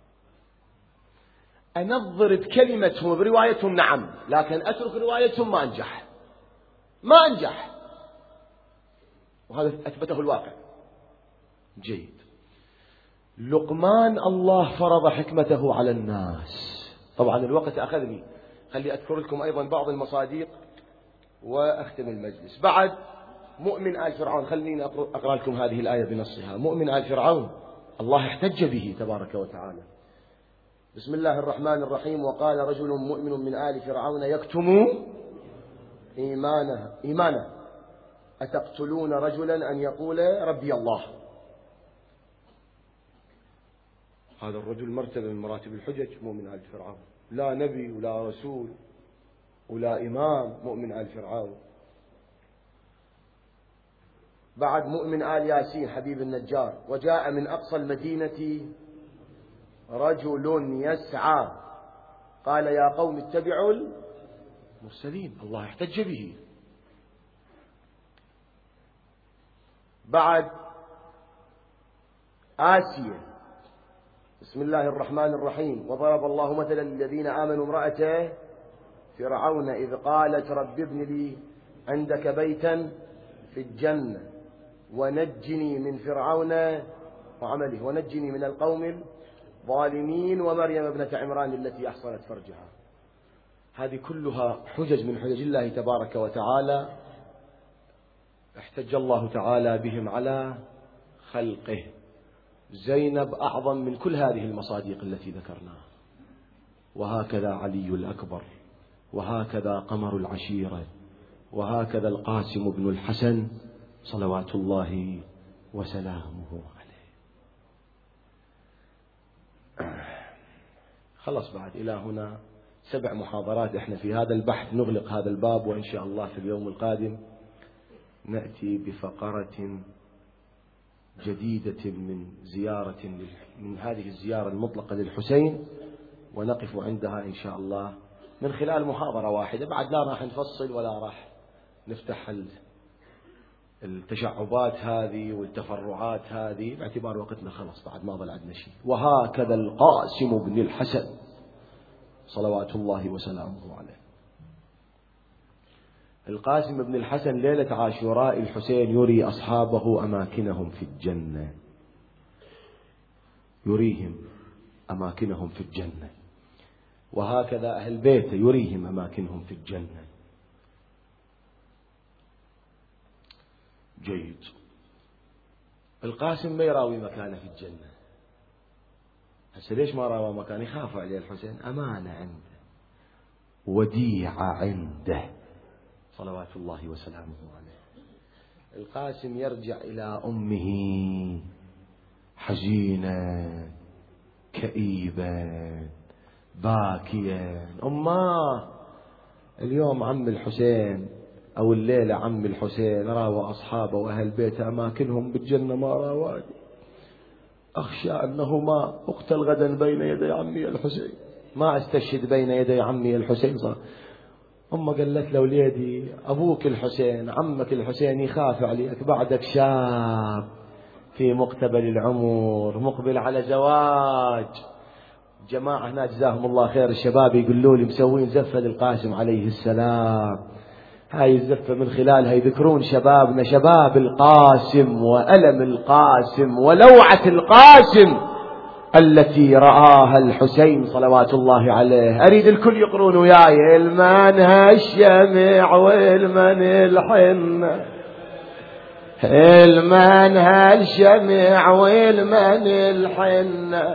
أنظر بكلمتهم وبروايتهم نعم، لكن أترك روايتهم ما أنجح. وهذا أثبته الواقع. جيد. لقمان الله فرض حكمته على الناس. طبعا الوقت أخذني، خلي أذكر لكم أيضا بعض المصادق وأختم المجلس. بعد مؤمن آل فرعون، خليني أقرأ لكم هذه الآية بنصها. مؤمن آل فرعون الله احتج به تبارك وتعالى. بسم الله الرحمن الرحيم. وقال رجل مؤمن من آل فرعون يكتم إيمانه أتقتلون رجلا أن يقول ربي الله. هذا الرجل مرتبة من مراتب الحجج. مؤمن آل فرعون لا نبي ولا رسول ولا إمام. مؤمن آل فرعون. بعد مؤمن آل ياسين حبيب النجار. وجاء من أقصى المدينة رجل يسعى قال يا قوم اتبعوا المرسلين. الله احتج به. بعد آسيا. بسم الله الرحمن الرحيم. وضرب الله مثلا للذين آمنوا امرأة فرعون إذ قالت رب ابن لي عندك بيتا في الجنة ونجني من فرعون وعمله ونجني من القوم الظالمين ومريم ابنة عمران التي أحصنت فرجها. هذه كلها حجج من حجج الله تبارك وتعالى احتج الله تعالى بهم على خلقه. زينب أعظم من كل هذه المصادق التي ذكرناها، وهكذا علي الأكبر، وهكذا قمر العشيرة، وهكذا القاسم بن الحسن صلوات الله وسلامه عليه. خلص بعد إلى هنا 7 محاضرات احنا في هذا البحث. نغلق هذا الباب وإن شاء الله في اليوم القادم نأتي بفقرة جديدة من هذه الزيارة المطلقة للحسين، ونقف عندها إن شاء الله من خلال محاضرة واحدة. بعد لا راح نفصل ولا راح نفتح التشعبات هذه والتفرعات هذه، باعتبار وقتنا خلص بعد ما ظل عندنا شيء. وهكذا القاسم بن الحسن صلوات الله وسلامه عليه. القاسم بن الحسن ليلة عاشوراء الحسين يري أصحابه أماكنهم في الجنة، يريهم أماكنهم في الجنة، وهكذا أهل بيته يريهم أماكنهم في الجنة. جيد. القاسم ما يراوي مكانه في الجنة. هسه ليش ما راوى مكانه؟ يخاف عليه الحسين، أمانة عنده، وديعة عنده صلوات الله وسلامه عليه. القاسم يرجع إلى أمه حزينا كئيبا باكيا. أماه اليوم عم الحسين أو الليلة عم الحسين راوى أصحابه وأهل بيته أماكنهم بالجنة ما راواني، أخشى أنه ما أقتل غدا بين يدي عمي الحسين، ما أستشهد بين يدي عمي الحسين. أمه قالت له وليدي أبوك الحسين عمك الحسين يخاف عليك، بعدك شاب في مقتبل العمر مقبل على زواج. جماعة هنا جزاهم الله خير الشباب يقولوا لي مسوين زفة للقاسم عليه السلام، هاي الزفة من خلالها يذكرون شبابنا شباب القاسم وألم القاسم ولوعة القاسم التي رآها الحسين صلوات الله عليه. أريد الكل يقرون وياي المنها الشمع والمن الحنة، المنها الشمع والمن الحنة،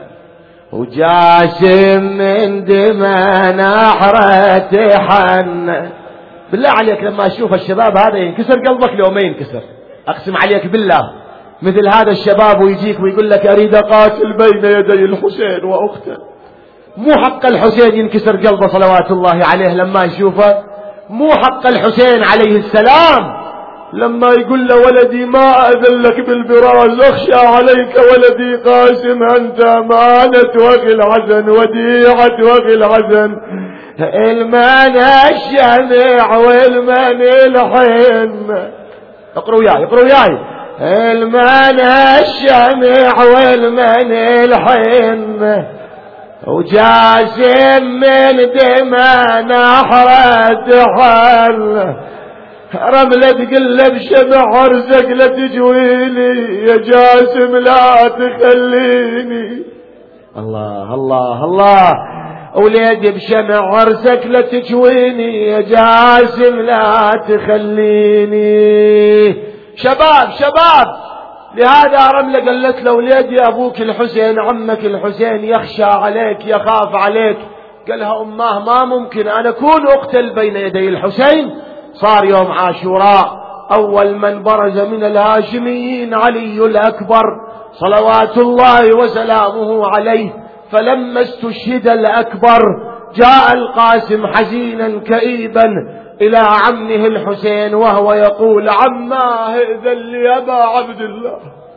وجاسم من دمى نحرة حنة. بالله عليك لما أشوف الشباب هذا ينكسر قلبك لو ما ينكسر؟ أقسم عليك بالله مثل هذا الشباب ويجيك ويقول لك أريد أقاتل بين يدي الحسين وأقتل، مو حق الحسين ينكسر قلبه صلوات الله عليه لما يشوفه؟ مو حق الحسين عليه السلام لما يقول له ولدي ما أذن لك بالبراز أخشى عليك ولدي قاسم أنت أمانة وأخي الحسن وديعة وأخي الحسن، المن الشمع والمن الحن. اقروا وياي اقروا وياي المن الشمع والمن الحن، وجاسم من دمى نحرة حل، رملة تقلب شمع عرزك لا تجويلي يا جاسم لا تخليني. الله الله الله، وليدي بشمع عرسك لا تجويني يا جاسم لا تخليني. شباب شباب، لهذا رملة قالت له وليدي أبوك الحسين عمك الحسين يخشى عليك يخاف عليك. قالها أماه ما ممكن أن أكون أقتل بين يدي الحسين. صار يوم عاشوراء أول من برز من الهاشميين علي الأكبر صلوات الله وسلامه عليه، فلما استشهد الأكبر جاء القاسم حزينا كئيبا إلى عمه الحسين وهو يقول عماه ائذن لي أبا عبد الله،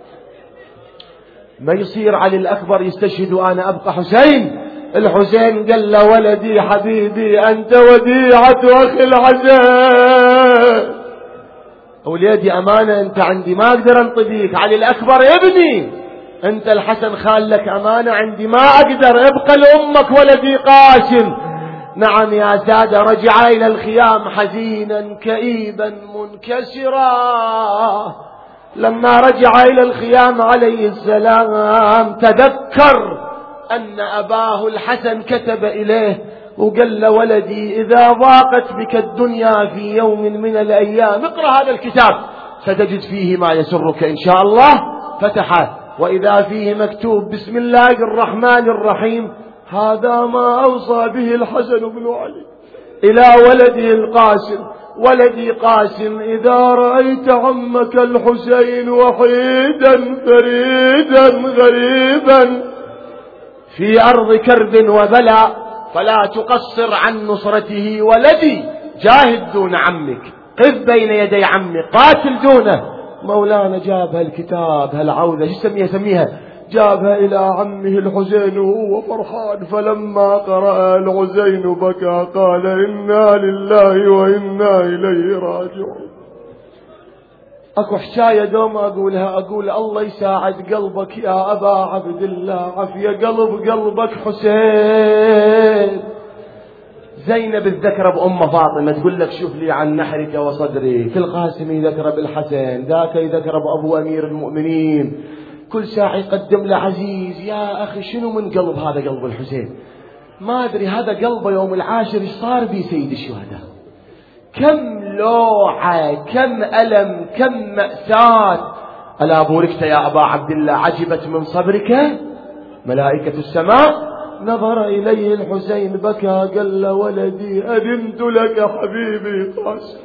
ما يصير علي الأكبر يستشهد وأنا أبقى حسين. الحسين قال له ولدي حبيبي أنت وديعة أخي الحسين، وليدي أمانة أنت عندي ما أقدر أنطبيك. علي الأكبر ابني، أنت الحسن خالك أمانة عندي ما أقدر، ابقى لأمك ولدي قاسم. نعم يا سادة، رجع إلى الخيام حزينا كئيبا منكسرا. لما رجع إلى الخيام عليه السلام تذكر أن أباه الحسن كتب إليه وقال له ولدي إذا ضاقت بك الدنيا في يوم من الأيام اقرأ هذا الكتاب ستجد فيه ما يسرك إن شاء الله. فتحه وإذا فيه مكتوب بسم الله الرحمن الرحيم، هذا ما أوصى به الحسن بن علي إلى ولده القاسم، ولدي قاسم إذا رأيت عمك الحسين وحيدا فريدا غريبا في أرض كرب وبلاء فلا تقصر عن نصرته. ولدي جاهد دون عمك، قف بين يدي عمك، قاتل دونه. مولانا جابها الكتاب هالعودة سميها جابها إلى عمه الحسين وهو فرحان، فلما قرأ الحسين بكى قال إنا لله وإنا إليه راجعون. اكو حكاية دوم اقولها، اقول الله يساعد قلبك يا ابا عبد الله، عافية قلبك حسين. زينب الذكر بأم فاطمة تقول لك شوف لي عن نحرك وصدري، كل قاسم يذكر بالحسن، ذاك يذكر بأبو أمير المؤمنين، كل ساعة يقدم له عزيز. يا أخي شنو من قلب هذا قلب الحسين؟ ما أدري هذا قلبه يوم العاشر ايش صار بي سيد الشهداء، كم لوعة كم ألم كم مأساة. ألا بوركت يا أبا عبد الله، عجبت من صبرك ملائكة السماء. نظر إليه الحسين بكى قال له ولدي أذنت لك حبيبي قاسم.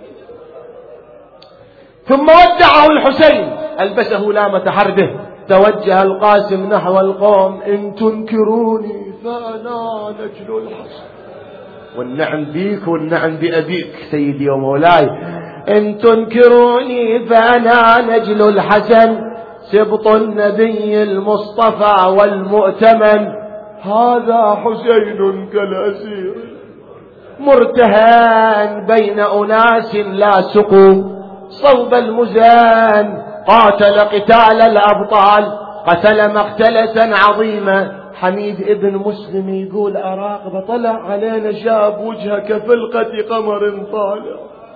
ثم ودعه الحسين ألبسه لامة حربه، توجه القاسم نحو القوم إن تنكروني فأنا نجل الحسن. والنعم بيك والنعم بأبيك سيدي ومولاي. إن تنكروني فأنا نجل الحسن سبط النبي المصطفى والمؤتمن، هذا حسين كالأسير مرتهن بين أناس لا سقوا صوب المزان، قاتل قتال الأبطال، قتل مقتلة عظيمة. حميد ابن مسلم يقول أراقب طلع علينا شاب وجهه كفلقة قمر طالع،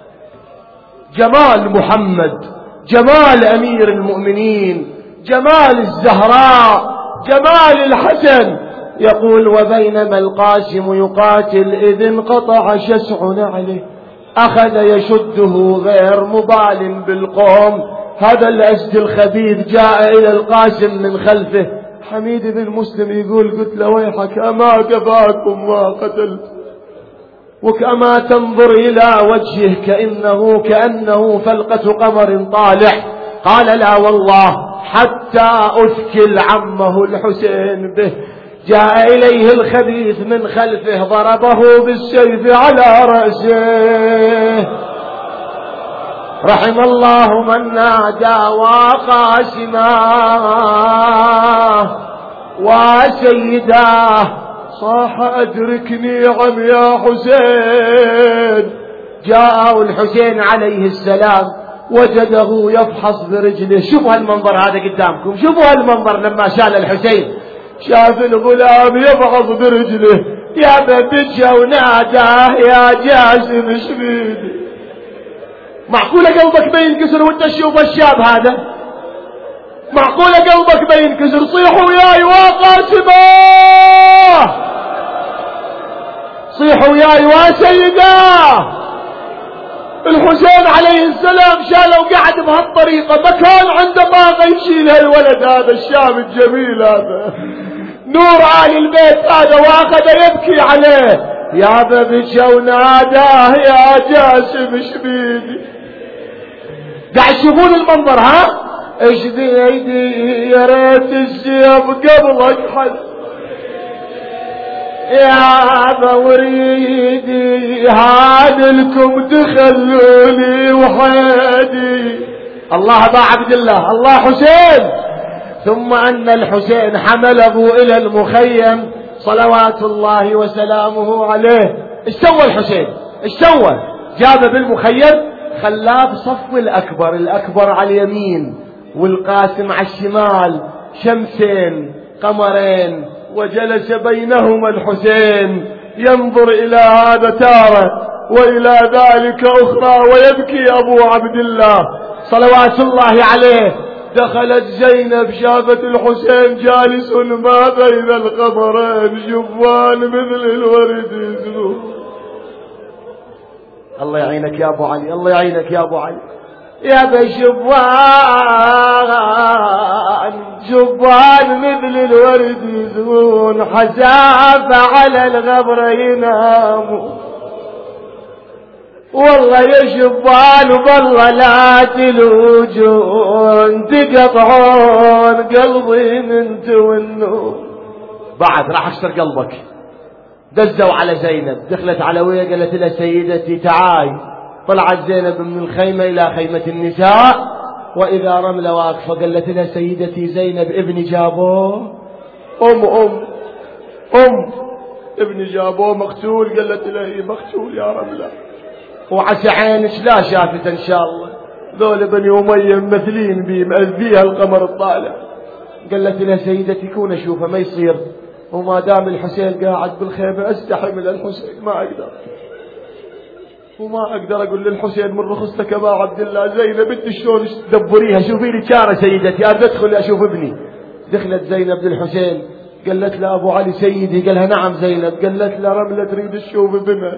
جمال محمد، جمال أمير المؤمنين، جمال الزهراء، جمال الحسن. يقول وبينما القاسم يقاتل إذ انقطع شسع نعله، أخذ يشده غير مبال بالقوم. هذا الأسد الخبيث جاء إلى القاسم من خلفه. حميد بن مسلم يقول قلت له ويحك أما كفاكم ما قتلت، وكما تنظر إلى وجهه كأنه فلقة قمر طالع. قال لا والله حتى أثكل عمه الحسين به. جاء إليه الخبيث من خلفه ضربه بالسيف على رأسه. رحم الله من نادى وقاسماه وسيداه، صاح أدركني عم يا حسين. جاء الحسين عليه السلام وجده يفحص برجله. شوفوا هالمنظر هذا قدامكم، شوفوا هالمنظر لما شال الحسين، شاف الغلام يفحص برجله، يا ببجة وناداه يا جاسم شبيدي. معقولة قلبك ما ينكسر وانت تشوف الشاب هذا؟ معقولة قلبك ما ينكسر؟ صيحوا ياي وقاسماه، صيحوا ياي وسيداه. الحسين عليه السلام شاله وقعد بهالطريقة، ما كان عنده طاقة يشيل هالولد هذا الشاب الجميل هذا، نور آل البيت هذا، واخذ يبكي عليه. يا ببكى وناداه يا جاسم شبيدي. قاعد تشوفون المنظر ها؟ ايش بيدي يا ريت السيف قبلك حد، يا بوريدي هادلكم تخلوني وحيدي. الله ابا عبد الله، الله حسين. ثم ان الحسين حمله الى المخيم صلوات الله وسلامه عليه. ايش سوى الحسين؟ ايش سوى؟ جابه بالمخيم خلاه بصف الأكبر، الأكبر على اليمين والقاسم على الشمال، شمسين قمرين، وجلس بينهما الحسين ينظر إلى هذا تارة وإلى ذلك أخرى ويبكي أبو عبد الله صلوات الله عليه. دخلت زينب شافت الحسين جالس ما بين القمرين، جبان مثل الورد يزلون. الله يعينك يا أبو علي، الله يعينك يا أبو علي. يا بشبان جبان مثل الورد يزهون، حسافة على الغبر يناموا. والله يا شبان والله لا تلوجون، تقطعون قلبي من تونون. بعد راح اشتر قلبك. دزوا على زينب، دخلت على ويا قالت لها سيدتي تعاي. طلعت زينب من الخيمة إلى خيمة النساء وإذا رملة واقفة. قالت لها سيدتي زينب ابني جابوه. ابني جابوه مقتول. قالت لها إيه مقتول يا رملة؟ وعسى عينك لا شافت إن شاء الله، ذول بني أمية ممثلين بي مأذيها القمر الطالع. قالت لها سيدتي كون أشوفه ما يصير، وما دام الحسين قاعد بالخيمة استحي من الحسين، ما أقدر وما أقدر أقول للحسين من رخصتك أبا عبد الله. زينب انت شلون تدبريها؟ شوفي لي كارة سيدتي، أنا أدخل أشوف ابني. دخلت زينب للحسين قالت له أبو علي سيدي. قالها نعم زينب. قالت له رملة تريد تشوف ابنها.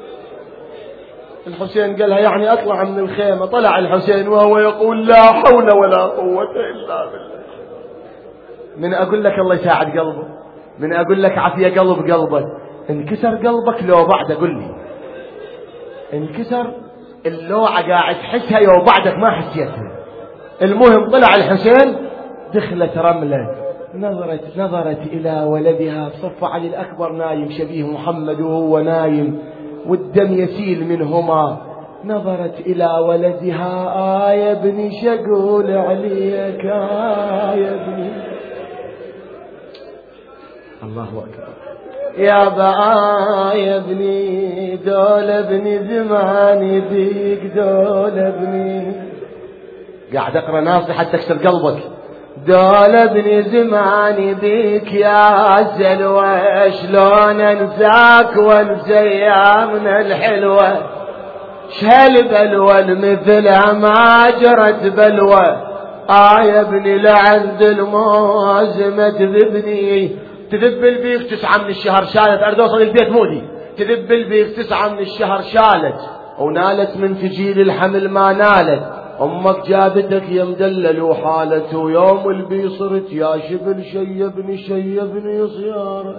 الحسين قالها يعني أطلع من الخيمة. طلع الحسين وهو يقول لا حول ولا قوة إلا بالله. من أقول لك الله يساعد قلبه، من أقول لك عافية قلبك. انكسر قلبك لو بعد قل لي انكسر اللوعة قاعد تحسها لو بعدك ما حسيتها. المهم طلع الحسين، دخلت رملة نظرت إلى ولدها صف علي الأكبر نايم شبيه محمد وهو نايم والدم يسيل منهما. نظرت إلى ولدها يا ابني شقول عليك يا ابني. الله أكبر. يا بقى يا ابني دول ابني زماني بيك دول ابني. قاعد اقرا ناصي حتى تكسر قلبك. دول ابني زماني بيك يا سلوى، شلون انساك وانسى ايامنا الحلوه. شهالبلوى مثلها ما جرت بلوى. يا ابني لعند الموزمة تذبني، تذب البيك 9 من الشهر شالت. اريد اوصل البيت مودي. تذب البيك 9 من الشهر شالت، ونالت من تجيل الحمل ما نالت. امك جابتك يا مدلل وحالت، ويوم البي صرت يا شبل شيبني شيبني صيارك.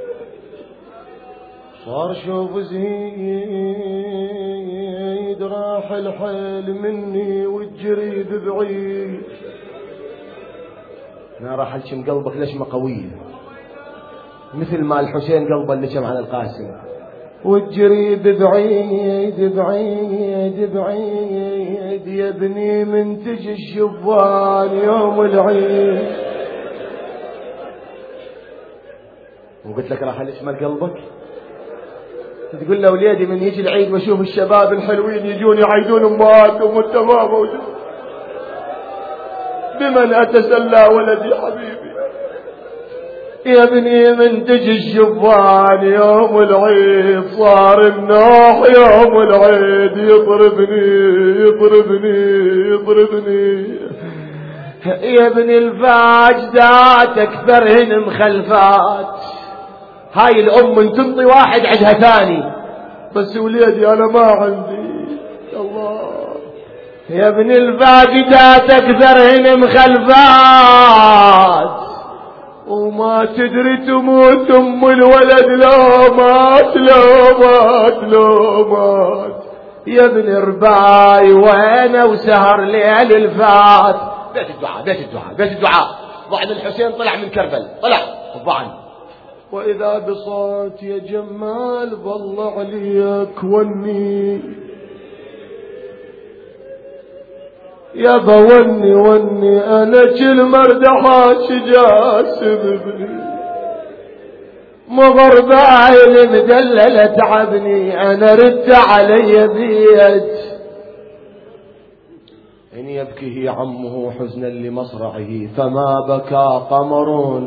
صار شوف زهيد راح الحيل مني والجريد بعيد. انا راح الشم قلبك لشمة قوية مثل ما الحسين قلبه اللي شم على القاسم. والجريد بعيد بعيد بعيد يا ابني من تجي الشبان يوم العيد. وقلت لك راح الشمل قلبك. تقول له وليدي من يجي العيد واشوف الشباب الحلوين يجون يعيدون امهاتهم وانت ما موجود. بمن اتسلى ولدي حبيبي. يا ابني من تجي الشبان يوم العيد صار النوح يوم العيد يضربني يضربني يضربني. يا ابني الفاجدات اكثرهن مخلفات. هاي الام من تنطي واحد عندها ثاني، بس وليدي انا ما عندي. الله يا ابن الفاجدات اكثرهن مخلفات، وما تدري تموت ام الولد لو مات لو مات لو مات. يا ابن رباي وانا وسهر ليل الفات. بيت الدعاء بيت الدعاء بيت الدعاء. ضعن الحسين طلع من كربل طلع الضعن. وإذا بصوت يا جمال بالله عليك وني يا بوني وني أنا كل مردحات جاسم ابني. مغرب عيل مدللة تعبني أنا ردت علي بيت. إن يبكيه عمه حزنا لمصرعه فما بكى قمر.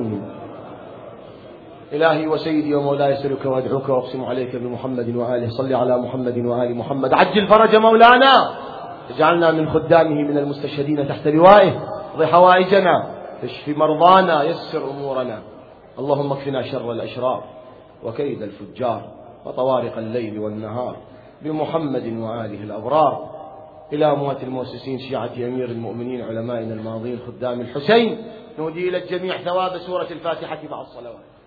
إلهي وسيدي ومولاي أسألك وأدعوك وأقسم عليك بمحمد وآله. صل على محمد وآل محمد. عجل فرج مولانا. اجعلنا من خدامه من المستشهدين تحت لوائه. اقض حوائجنا اشف مرضانا يسر أمورنا. اللهم اكفنا شر الأشرار وكيد الفجار وطوارق الليل والنهار بمحمد وآله الأبرار. إلى أموات المؤسسين شيعة أمير المؤمنين علمائنا الماضين خدام الحسين، نودي إلى الجميع ثواب سورة الفاتحة بعد الصلوات.